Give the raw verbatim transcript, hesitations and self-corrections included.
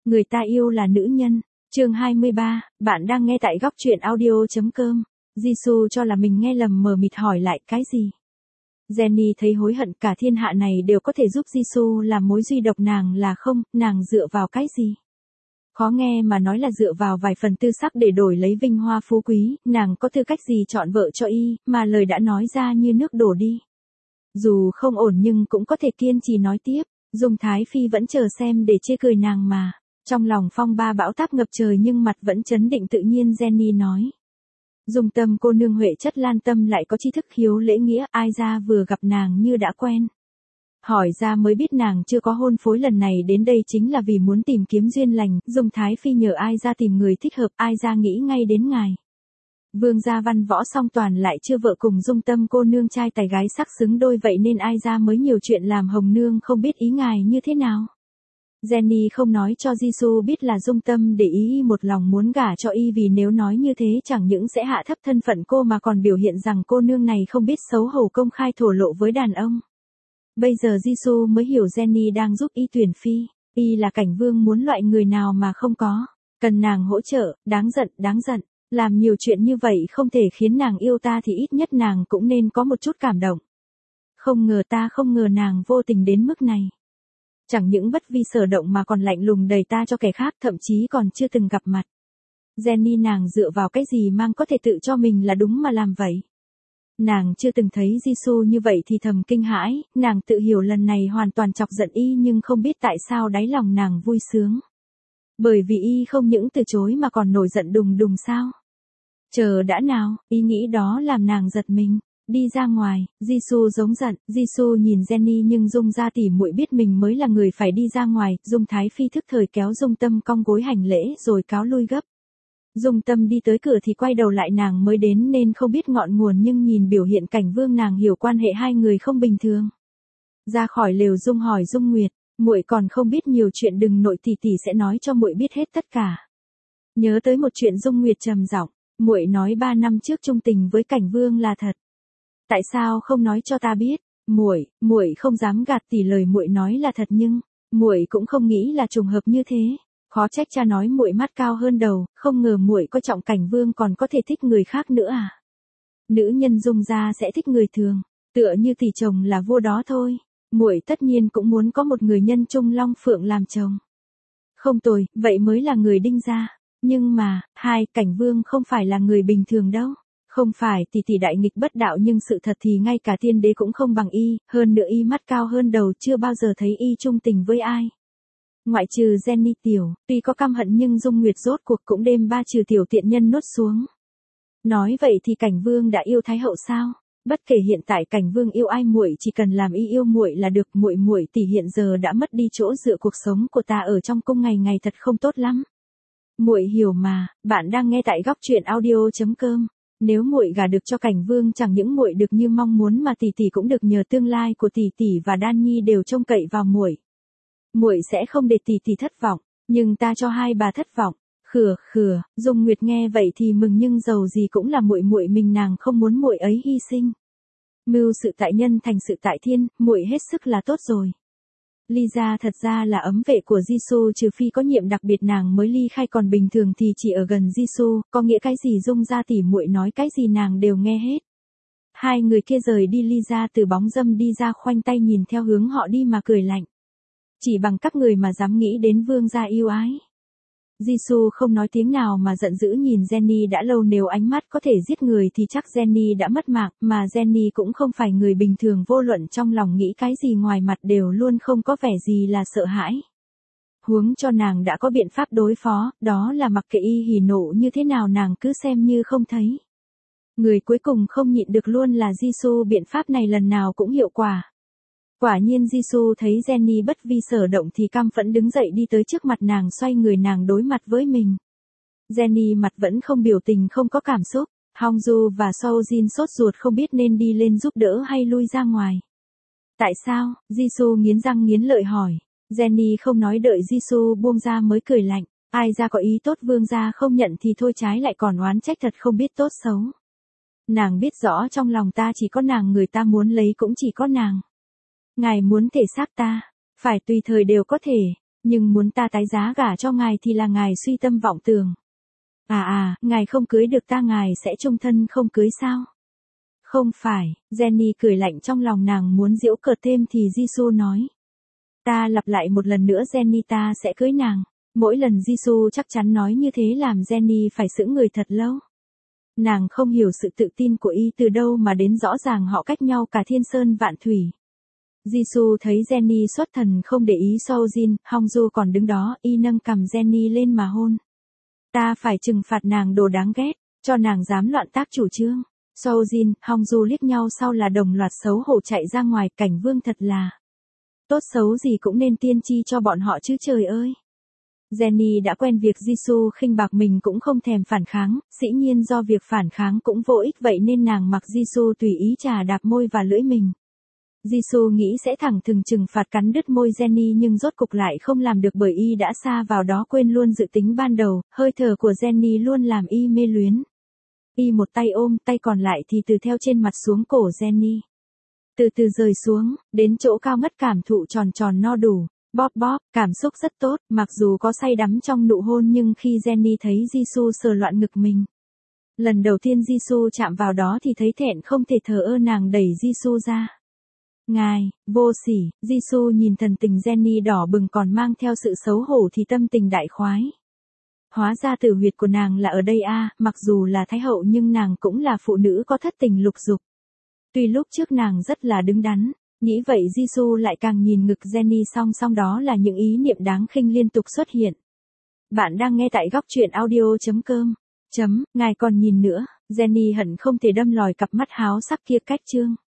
Người ta yêu là nữ nhân. Chương hai mươi ba, bạn đang nghe tại góc truyện audio chấm com. Jisoo cho là mình nghe lầm mờ mịt hỏi lại cái gì. Jennie thấy hối hận, cả thiên hạ này đều có thể giúp Jisoo làm mối duy độc, nàng là không, nàng dựa vào cái gì? Khó nghe mà nói là dựa vào vài phần tư sắc để đổi lấy vinh hoa phú quý, nàng có tư cách gì chọn vợ cho y, mà lời đã nói ra như nước đổ đi. Dù không ổn nhưng cũng có thể kiên trì nói tiếp, Dung Thái Phi vẫn chờ xem để chê cười nàng mà. Trong lòng phong ba bão táp ngập trời nhưng mặt vẫn trấn định tự nhiên. Jennie nói. Dung Tâm cô nương huệ chất lan tâm lại có tri thức hiếu lễ nghĩa, ai ra vừa gặp nàng như đã quen. Hỏi ra mới biết nàng chưa có hôn phối, lần này đến đây chính là vì muốn tìm kiếm duyên lành. Dung Thái Phi nhờ ai ra tìm người thích hợp, ai ra nghĩ ngay đến ngài. Vương gia văn võ song toàn lại chưa vợ cùng Dung Tâm cô nương trai tài gái sắc xứng đôi, vậy nên ai ra mới nhiều chuyện làm. Hồng nương không biết ý ngài như thế nào. Jennie không nói cho Jisoo biết là Dung Tâm để ý một lòng muốn gả cho y, vì nếu nói như thế chẳng những sẽ hạ thấp thân phận cô mà còn biểu hiện rằng cô nương này không biết xấu hổ công khai thổ lộ với đàn ông. Bây giờ Jisoo mới hiểu Jennie đang giúp y tuyển phi, y là cảnh vương muốn loại người nào mà không có, cần nàng hỗ trợ, đáng giận, đáng giận, làm nhiều chuyện như vậy không thể khiến nàng yêu ta thì ít nhất nàng cũng nên có một chút cảm động. Không ngờ ta không ngờ nàng vô tình đến mức này. Chẳng những bất vi sở động mà còn lạnh lùng đẩy ta cho kẻ khác, thậm chí còn chưa từng gặp mặt. Jennie nàng dựa vào cái gì mang có thể tự cho mình là đúng mà làm vậy? Nàng chưa từng thấy Jisoo như vậy thì thầm kinh hãi, nàng tự hiểu lần này hoàn toàn chọc giận y nhưng không biết tại sao đáy lòng nàng vui sướng. Bởi vì y không những từ chối mà còn nổi giận đùng đùng sao? Chờ đã nào, ý nghĩ đó làm nàng giật mình. Đi ra ngoài, Jisoo giống giận, Jisoo nhìn Jennie nhưng Dung gia tỷ muội biết mình mới là người phải đi ra ngoài, Dung Thái Phi thức thời kéo Dung Tâm cong gối hành lễ rồi cáo lui gấp. Dung Tâm đi tới cửa thì quay đầu lại, nàng mới đến nên không biết ngọn nguồn nhưng nhìn biểu hiện cảnh vương nàng hiểu quan hệ hai người không bình thường. Ra khỏi lều Dung hỏi Dung Nguyệt, muội còn không biết nhiều chuyện, đừng nội tỷ tỷ sẽ nói cho muội biết hết tất cả. Nhớ tới một chuyện Dung Nguyệt trầm giọng, muội nói ba năm trước chung tình với cảnh vương là thật. Tại sao không nói cho ta biết? Muội, muội không dám gạt tỷ, lời muội nói là thật nhưng muội cũng không nghĩ là trùng hợp như thế. Khó trách cha nói muội mắt cao hơn đầu, không ngờ muội coi trọng cảnh vương còn có thể thích người khác nữa à? Nữ nhân Dung gia sẽ thích người thường, tựa như tỷ chồng là vua đó thôi. Muội tất nhiên cũng muốn có một người nhân trung long phượng làm chồng. Không tồi, vậy mới là người đinh gia. Nhưng mà, hai, cảnh vương không phải là người bình thường đâu. Không phải tỷ tỷ đại nghịch bất đạo nhưng sự thật thì ngay cả tiên đế cũng không bằng y, hơn nữa y mắt cao hơn đầu, chưa bao giờ thấy y chung tình với ai. Ngoại trừ Jennie tiểu, tuy có căm hận nhưng Dung Nguyệt rốt cuộc cũng đêm ba trừ tiểu tiện nhân nuốt xuống. Nói vậy thì cảnh vương đã yêu thái hậu sao? Bất kể hiện tại cảnh vương yêu ai, muội chỉ cần làm y yêu muội là được. Muội muội tỷ hiện giờ đã mất đi chỗ dựa, cuộc sống của ta ở trong cung ngày ngày thật không tốt lắm. Muội hiểu mà. Bạn đang nghe tại góc truyện audio chấm com. Nếu muội gả được cho cảnh vương chẳng những muội được như mong muốn mà tỷ tỷ cũng được, nhờ tương lai của tỷ tỷ và Đan Nhi đều trông cậy vào muội. Muội sẽ không để tỷ tỷ thất vọng, nhưng ta cho hai bà thất vọng. Khừa khừa, Dung Nguyệt nghe vậy thì mừng nhưng dầu gì cũng là muội muội mình, nàng không muốn muội ấy hy sinh. Mưu sự tại nhân thành sự tại thiên, muội hết sức là tốt rồi. Ly gia thật ra là ấm vệ của Jisoo, trừ phi có nhiệm đặc biệt nàng mới ly khai, còn bình thường thì chỉ ở gần Jisoo, có nghĩa cái gì Dung gia tỷ muội nói cái gì nàng đều nghe hết. Hai người kia rời đi, Ly gia từ bóng dâm đi ra, khoanh tay nhìn theo hướng họ đi mà cười lạnh. Chỉ bằng các người mà dám nghĩ đến vương gia yêu ái. Jisoo không nói tiếng nào mà giận dữ nhìn Jennie đã lâu, nếu ánh mắt có thể giết người thì chắc Jennie đã mất mạng, mà Jennie cũng không phải người bình thường, vô luận trong lòng nghĩ cái gì ngoài mặt đều luôn không có vẻ gì là sợ hãi. Huống cho nàng đã có biện pháp đối phó, đó là mặc kệ y hỉ nộ như thế nào nàng cứ xem như không thấy. Người cuối cùng không nhịn được luôn là Jisoo, biện pháp này lần nào cũng hiệu quả. Quả nhiên Jisoo thấy Jennie bất vi sở động thì căm phẫn đứng dậy đi tới trước mặt nàng, xoay người nàng đối mặt với mình. Jennie mặt vẫn không biểu tình, không có cảm xúc. Hongju và Soojin sốt ruột không biết nên đi lên giúp đỡ hay lui ra ngoài. Tại sao? Jisoo nghiến răng nghiến lợi hỏi. Jennie không nói, đợi Jisoo buông ra mới cười lạnh. Ai ra có ý tốt vương gia không nhận thì thôi, trái lại còn oán trách, thật không biết tốt xấu. Nàng biết rõ trong lòng ta chỉ có nàng, người ta muốn lấy cũng chỉ có nàng. Ngài muốn thể xác ta, phải tùy thời đều có thể. Nhưng muốn ta tái giá gả cho ngài thì là ngài suy tâm vọng tưởng. À à, ngài không cưới được ta ngài sẽ chung thân không cưới sao? Không phải, Jenny cười lạnh trong lòng nàng muốn giễu cợt thêm thì Jisoo nói. Ta lặp lại một lần nữa Jenny ta sẽ cưới nàng. Mỗi lần Jisoo chắc chắn nói như thế làm Jenny phải sững người thật lâu. Nàng không hiểu sự tự tin của y từ đâu mà đến rõ ràng họ cách nhau cả thiên sơn vạn thủy. Jisoo thấy Jenny xuất thần không để ý Sojin, Hongju còn đứng đó, y nâng cằm Jenny lên mà hôn. Ta phải trừng phạt nàng đồ đáng ghét, cho nàng dám loạn tác chủ trương. Sojin, Hongju liếc nhau sau là đồng loạt xấu hổ chạy ra ngoài, cảnh vương thật là. Tốt xấu gì cũng nên tiên tri cho bọn họ chứ trời ơi. Jenny đã quen việc Jisoo khinh bạc mình cũng không thèm phản kháng, dĩ nhiên do việc phản kháng cũng vô ích vậy nên nàng mặc Jisoo tùy ý chà đạp môi và lưỡi mình. Jisoo nghĩ sẽ thẳng thừng trừng phạt cắn đứt môi Jenny nhưng rốt cục lại không làm được bởi y đã xa vào đó quên luôn dự tính ban đầu, hơi thở của Jenny luôn làm y mê luyến. Y một tay ôm, tay còn lại thì từ theo trên mặt xuống cổ Jenny. Từ từ rời xuống, đến chỗ cao ngất cảm thụ tròn tròn no đủ, bóp bóp, cảm xúc rất tốt, mặc dù có say đắm trong nụ hôn nhưng khi Jenny thấy Jisoo sờ loạn ngực mình. Lần đầu tiên Jisoo chạm vào đó thì thấy thẹn không thể thờ ơ nàng đẩy Jisoo ra. Ngài, vô sỉ, Jisoo nhìn thần tình Jenny đỏ bừng còn mang theo sự xấu hổ thì tâm tình đại khoái. Hóa ra tử huyệt của nàng là ở đây a, mặc dù là thái hậu nhưng nàng cũng là phụ nữ có thất tình lục dục. Tuy lúc trước nàng rất là đứng đắn, nghĩ vậy Jisoo lại càng nhìn ngực Jenny song song đó là những ý niệm đáng khinh liên tục xuất hiện. Bạn đang nghe tại góc truyện audio chấm com. Chấm, ngài còn nhìn nữa, Jenny hận không thể đâm lòi cặp mắt háo sắc kia cách chương.